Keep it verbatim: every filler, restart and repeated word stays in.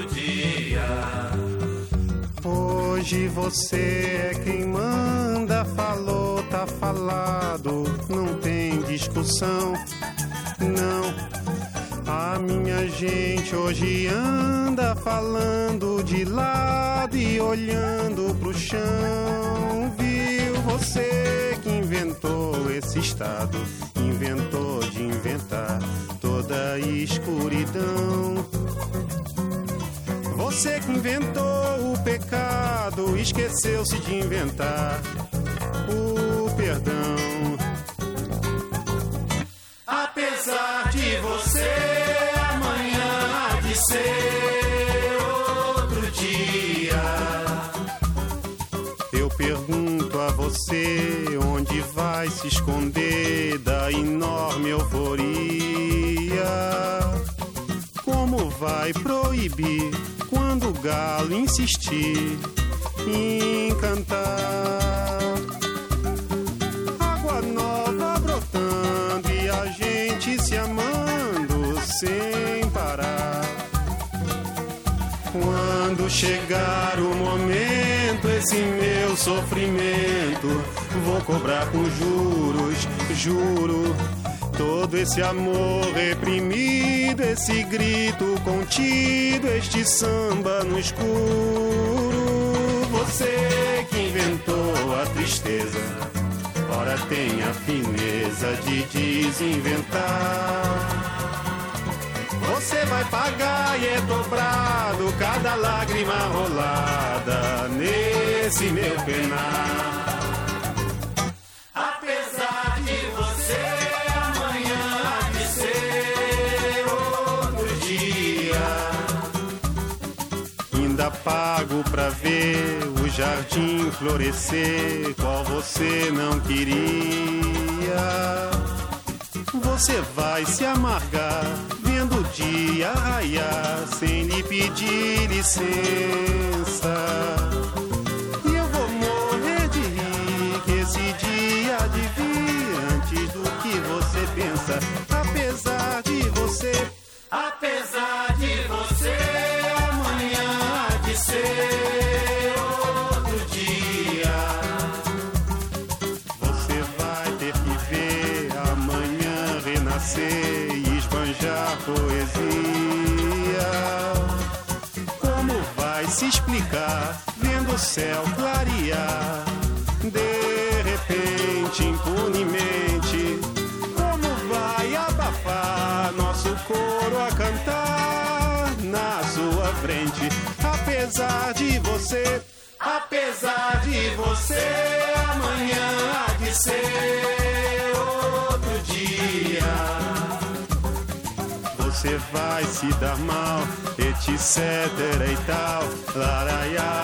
outro dia. Hoje você é quem manda, falou, tá falado, não tem discussão, não. A minha gente hoje anda falando de lado e olhando pro chão. Viu você que inventou esse estado, inventou de inventar toda a escuridão. Você que inventou o pecado, esqueceu-se de inventar o perdão. Apesar de você, amanhã há de ser outro dia. Eu pergunto a você, onde vai se esconder da enorme euforia? Como vai proibir quando o galo insistir em cantar? Água nova brotando e a gente se amando sem parar. Quando chegar o momento, esse meu sofrimento vou cobrar com juros, juro. Todo esse amor reprimido, esse grito contido, este samba no escuro. Você que inventou a tristeza, ora tem a fineza de desinventar. Você vai pagar e é dobrado cada lágrima rolada nesse meu penar. Apesar de você, amanhã há de ser outro dia. Ainda pago pra ver o jardim florescer, qual você não queria. Você vai se amargar vendo o dia raiar sem lhe pedir licença. E eu vou morrer de rir que esse dia há de vir antes do que você pensa. Apesar de você, apesar de você, amanhã há de ser outro dia. Você vai ter que ver amanhã renascer e esbanjar poesia. Como vai se explicar vendo o céu clarear de repente, impunemente? Como vai abafar nosso coro a cantar na sua frente? Apesar de você, apesar de você, amanhã há de ser outro dia. Você vai se dar mal, etc e tal, laraiá.